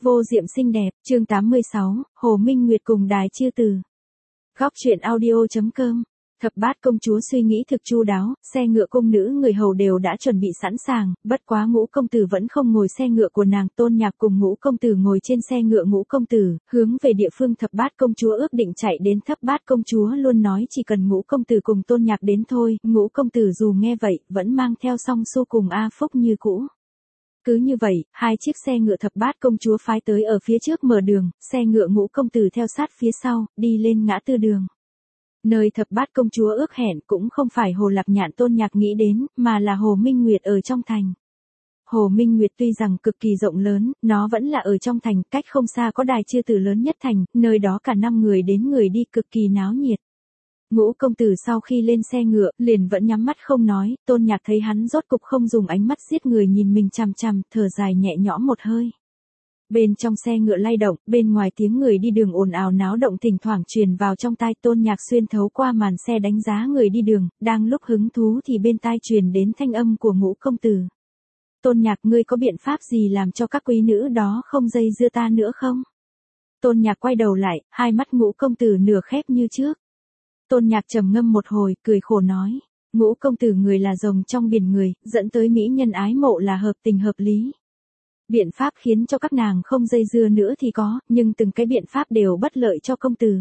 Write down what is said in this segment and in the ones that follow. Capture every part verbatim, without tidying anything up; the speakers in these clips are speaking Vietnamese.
Vô diệm xinh đẹp, chương tám mươi sáu, Hồ Minh Nguyệt cùng Đài Chiêu Từ. Góc truyện audio.com. Thập bát công chúa suy nghĩ thực chu đáo, xe ngựa cung nữ người hầu đều đã chuẩn bị sẵn sàng, bất quá Ngũ công tử vẫn không ngồi xe ngựa của nàng. Tôn Nhạc cùng Ngũ công tử ngồi trên xe ngựa Ngũ công tử, hướng về địa phương thập bát công chúa ước định chạy đến. Thập bát công chúa luôn nói chỉ cần Ngũ công tử cùng Tôn Nhạc đến thôi. Ngũ công tử dù nghe vậy, vẫn mang theo Song Xu cùng A Phúc như cũ. Cứ như vậy, hai chiếc xe ngựa thập bát công chúa phái tới ở phía trước mở đường, xe ngựa Ngũ công tử theo sát phía sau, đi lên ngã tư đường. Nơi thập bát công chúa ước hẹn cũng không phải Hồ Lạc Nhạn Tôn Nhạc nghĩ đến, mà là Hồ Minh Nguyệt ở trong thành. Hồ Minh Nguyệt tuy rằng cực kỳ rộng lớn, nó vẫn là ở trong thành, cách không xa có Đài Chiêu Từ lớn nhất thành, nơi đó cả năm người đến người đi cực kỳ náo nhiệt. Ngũ công tử sau khi lên xe ngựa, liền vẫn nhắm mắt không nói. Tôn Nhạc thấy hắn rốt cục không dùng ánh mắt giết người nhìn mình chằm chằm, thở dài nhẹ nhõm một hơi. Bên trong xe ngựa lay động, bên ngoài tiếng người đi đường ồn ào náo động thỉnh thoảng truyền vào trong tai. Tôn Nhạc xuyên thấu qua màn xe đánh giá người đi đường, đang lúc hứng thú thì bên tai truyền đến thanh âm của Ngũ công tử. Tôn Nhạc, ngươi có biện pháp gì làm cho các quý nữ đó không dây dưa ta nữa không? Tôn Nhạc quay đầu lại, hai mắt Ngũ công tử nửa khép như trước. Tôn Nhạc trầm ngâm một hồi, cười khổ nói, Ngũ công tử người là rồng trong biển người, dẫn tới mỹ nhân ái mộ là hợp tình hợp lý. Biện pháp khiến cho các nàng không dây dưa nữa thì có, nhưng từng cái biện pháp đều bất lợi cho công tử.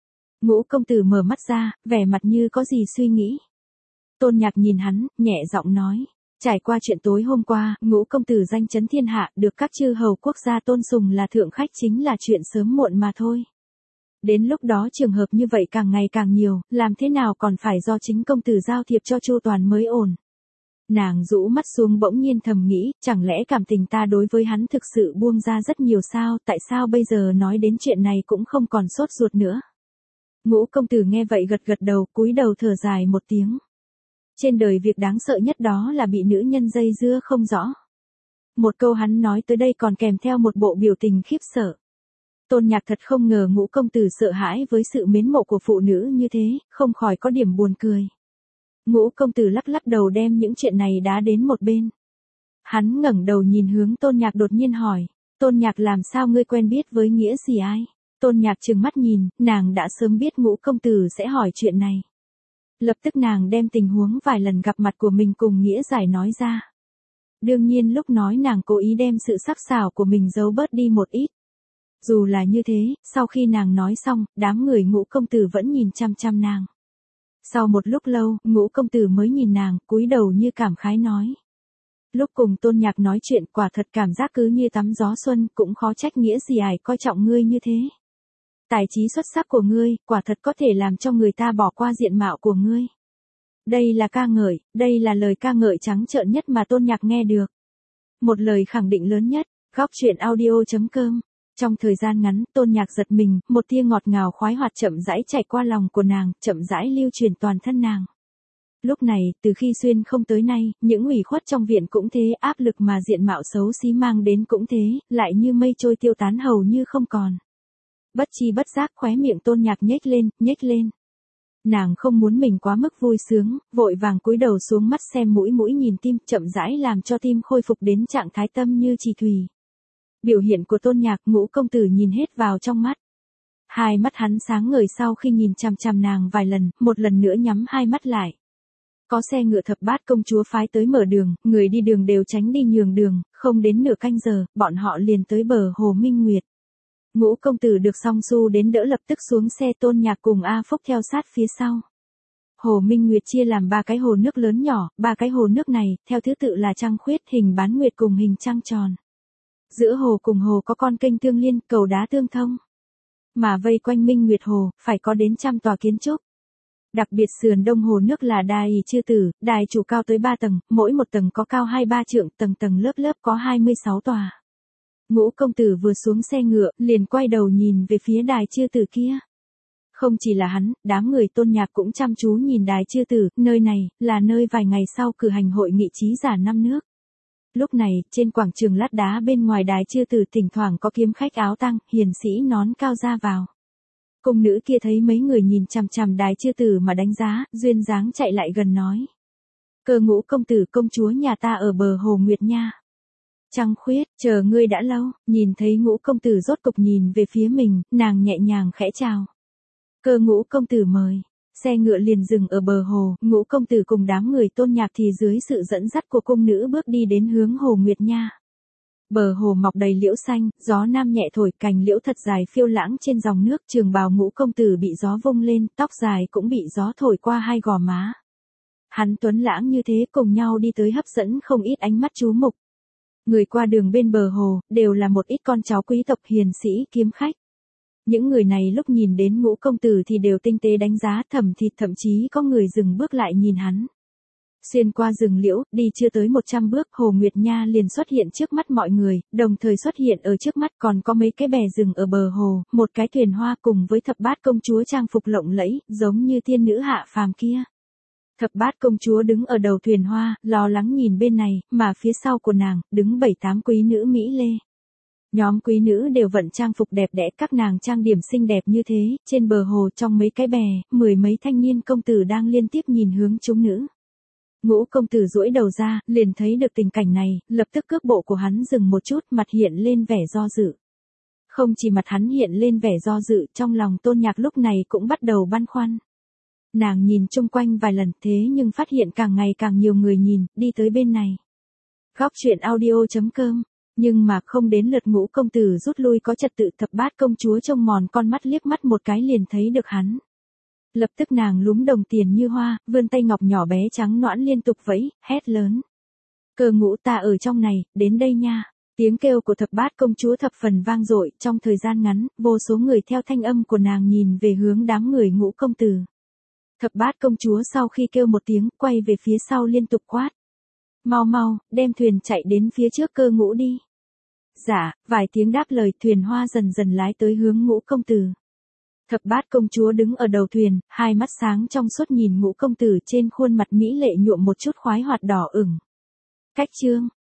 Ngũ công tử mở mắt ra, vẻ mặt như có gì suy nghĩ. Tôn Nhạc nhìn hắn, nhẹ giọng nói, trải qua chuyện tối hôm qua, Ngũ công tử danh chấn thiên hạ, được các chư hầu quốc gia tôn sùng là thượng khách chính là chuyện sớm muộn mà thôi. Đến lúc đó trường hợp như vậy càng ngày càng nhiều, làm thế nào còn phải do chính công tử giao thiệp cho chu toàn mới ổn. Nàng rũ mắt xuống bỗng nhiên thầm nghĩ, chẳng lẽ cảm tình ta đối với hắn thực sự buông ra rất nhiều sao, tại sao bây giờ nói đến chuyện này cũng không còn sốt ruột nữa. Ngũ công tử nghe vậy gật gật đầu, cúi đầu thở dài một tiếng. Trên đời việc đáng sợ nhất đó là bị nữ nhân dây dưa không rõ. Một câu hắn nói tới đây còn kèm theo một bộ biểu tình khiếp sợ. Tôn Nhạc thật không ngờ Ngũ công tử sợ hãi với sự mến mộ của phụ nữ như thế, không khỏi có điểm buồn cười. Ngũ công tử lắc lắc đầu đem những chuyện này đá đến một bên. Hắn ngẩng đầu nhìn hướng Tôn Nhạc đột nhiên hỏi, Tôn Nhạc làm sao ngươi quen biết với Nghĩa Gì ai? Tôn Nhạc trừng mắt nhìn, nàng đã sớm biết Ngũ công tử sẽ hỏi chuyện này. Lập tức nàng đem tình huống vài lần gặp mặt của mình cùng Nghĩa Giải nói ra. Đương nhiên lúc nói nàng cố ý đem sự sắc sảo của mình giấu bớt đi một ít. Dù là như thế, sau khi nàng nói xong, đám người Ngũ công tử vẫn nhìn chăm chăm nàng. Sau một lúc lâu, Ngũ công tử mới nhìn nàng, cúi đầu như cảm khái nói. Lúc cùng Tôn Nhạc nói chuyện quả thật cảm giác cứ như tắm gió xuân, cũng khó trách Nghĩa Gì ải coi trọng ngươi như thế. Tài trí xuất sắc của ngươi, quả thật có thể làm cho người ta bỏ qua diện mạo của ngươi. Đây là ca ngợi, đây là lời ca ngợi trắng trợn nhất mà Tôn Nhạc nghe được. Một lời khẳng định lớn nhất, góc truyện audio.com. Trong thời gian ngắn, Tôn Nhạc giật mình, một tia ngọt ngào khoái hoạt chậm rãi chảy qua lòng của nàng, chậm rãi lưu truyền toàn thân nàng. Lúc này, từ khi xuyên không tới nay, những ủy khuất trong viện cũng thế, áp lực mà diện mạo xấu xí mang đến cũng thế, lại như mây trôi tiêu tán hầu như không còn. Bất chi bất giác khóe miệng Tôn Nhạc nhếch lên, nhếch lên. Nàng không muốn mình quá mức vui sướng, vội vàng cúi đầu xuống mắt xem mũi mũi nhìn tim, chậm rãi làm cho tim khôi phục đến trạng thái tâm như trì thủy. Biểu hiện của Tôn Nhạc, Ngũ công tử nhìn hết vào trong mắt. Hai mắt hắn sáng ngời sau khi nhìn chằm chằm nàng vài lần, một lần nữa nhắm hai mắt lại. Có xe ngựa thập bát công chúa phái tới mở đường, người đi đường đều tránh đi nhường đường, không đến nửa canh giờ, bọn họ liền tới bờ Hồ Minh Nguyệt. Ngũ công tử được Song Xu đến đỡ lập tức xuống xe. Tôn Nhạc cùng A Phúc theo sát phía sau. Hồ Minh Nguyệt chia làm ba cái hồ nước lớn nhỏ, ba cái hồ nước này, theo thứ tự là trăng khuyết, hình bán nguyệt cùng hình trăng tròn. Giữa hồ cùng hồ có con kênh tương liên, cầu đá tương thông. Mà vây quanh Minh Nguyệt Hồ, phải có đến trăm tòa kiến trúc. Đặc biệt sườn đông hồ nước là Đài Chiêu Từ, đài chủ cao tới ba tầng, mỗi một tầng có cao hai ba trượng, tầng tầng lớp lớp có hai mươi sáu tòa. Ngũ công tử vừa xuống xe ngựa, liền quay đầu nhìn về phía Đài Chiêu Từ kia. Không chỉ là hắn, đám người Tôn Nhạc cũng chăm chú nhìn Đài Chiêu Từ, nơi này, là nơi vài ngày sau cử hành hội nghị trí giả năm nước. Lúc này, trên quảng trường lát đá bên ngoài Đài Chiêu Từ thỉnh thoảng có kiếm khách áo tang, hiền sĩ nón cao ra vào. Cung nữ kia thấy mấy người nhìn chằm chằm Đài Chiêu Từ mà đánh giá, duyên dáng chạy lại gần nói. Cơ Ngũ công tử công chúa nhà ta ở bờ hồ Nguyệt nha. Trăng Khuyết, chờ ngươi đã lâu, nhìn thấy Ngũ công tử rốt cục nhìn về phía mình, nàng nhẹ nhàng khẽ chào. Cơ Ngũ công tử mời. Xe ngựa liền dừng ở bờ hồ, Ngũ công tử cùng đám người Tôn Nhạc thì dưới sự dẫn dắt của cung nữ bước đi đến hướng hồ Nguyệt Nha. Bờ hồ mọc đầy liễu xanh, gió nam nhẹ thổi, cành liễu thật dài phiêu lãng trên dòng nước, trường bào Ngũ công tử bị gió vung lên, tóc dài cũng bị gió thổi qua hai gò má. Hắn tuấn lãng như thế cùng nhau đi tới hấp dẫn không ít ánh mắt chú mục. Người qua đường bên bờ hồ, đều là một ít con cháu quý tộc hiền sĩ kiếm khách. Những người này lúc nhìn đến Ngũ công tử thì đều tinh tế đánh giá, thầm thịt, thậm chí có người dừng bước lại nhìn hắn. Xuyên qua rừng liễu, đi chưa tới một trăm bước, hồ Nguyệt Nha liền xuất hiện trước mắt mọi người, đồng thời xuất hiện ở trước mắt còn có mấy cái bè rừng ở bờ hồ, một cái thuyền hoa cùng với thập bát công chúa trang phục lộng lẫy, giống như tiên nữ hạ phàm kia. Thập bát công chúa đứng ở đầu thuyền hoa, lo lắng nhìn bên này, mà phía sau của nàng, đứng bảy tám quý nữ Mỹ Lê. Nhóm quý nữ đều vận trang phục đẹp đẽ, các nàng trang điểm xinh đẹp như thế, trên bờ hồ trong mấy cái bè, mười mấy thanh niên công tử đang liên tiếp nhìn hướng chúng nữ. Ngũ công tử duỗi đầu ra, liền thấy được tình cảnh này, lập tức cước bộ của hắn dừng một chút, mặt hiện lên vẻ do dự. Không chỉ mặt hắn hiện lên vẻ do dự, trong lòng Tôn Nhạc lúc này cũng bắt đầu băn khoăn. Nàng nhìn chung quanh vài lần thế nhưng phát hiện càng ngày càng nhiều người nhìn, đi tới bên này. Góc truyện audio chấm com. Nhưng mà không đến lượt Ngũ công tử rút lui có trật tự, thập bát công chúa trông mòn con mắt liếc mắt một cái liền thấy được hắn. Lập tức nàng lúm đồng tiền như hoa, vươn tay ngọc nhỏ bé trắng nõn liên tục vẫy, hét lớn. Cơ Ngũ, ta ở trong này, đến đây nha. Tiếng kêu của thập bát công chúa thập phần vang dội, trong thời gian ngắn, vô số người theo thanh âm của nàng nhìn về hướng đám người Ngũ công tử. Thập bát công chúa sau khi kêu một tiếng, quay về phía sau liên tục quát. Mau mau, đem thuyền chạy đến phía trước Cơ Ngũ đi. Dạ, vài tiếng đáp lời, thuyền hoa dần dần lái tới hướng Ngũ công tử. Thập bát công chúa đứng ở đầu thuyền, hai mắt sáng trong suốt nhìn Ngũ công tử, trên khuôn mặt mỹ lệ nhuộm một chút khoái hoạt đỏ ửng. Cách chương,